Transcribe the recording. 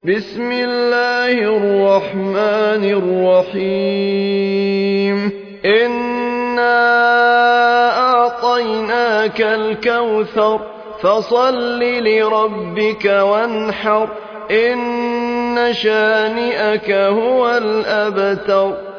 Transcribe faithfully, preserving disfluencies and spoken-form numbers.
بسم الله الرحمن الرحيم إنا أعطيناك الكوثر فصل لربك وانحر إن شانئك هو الأبتر.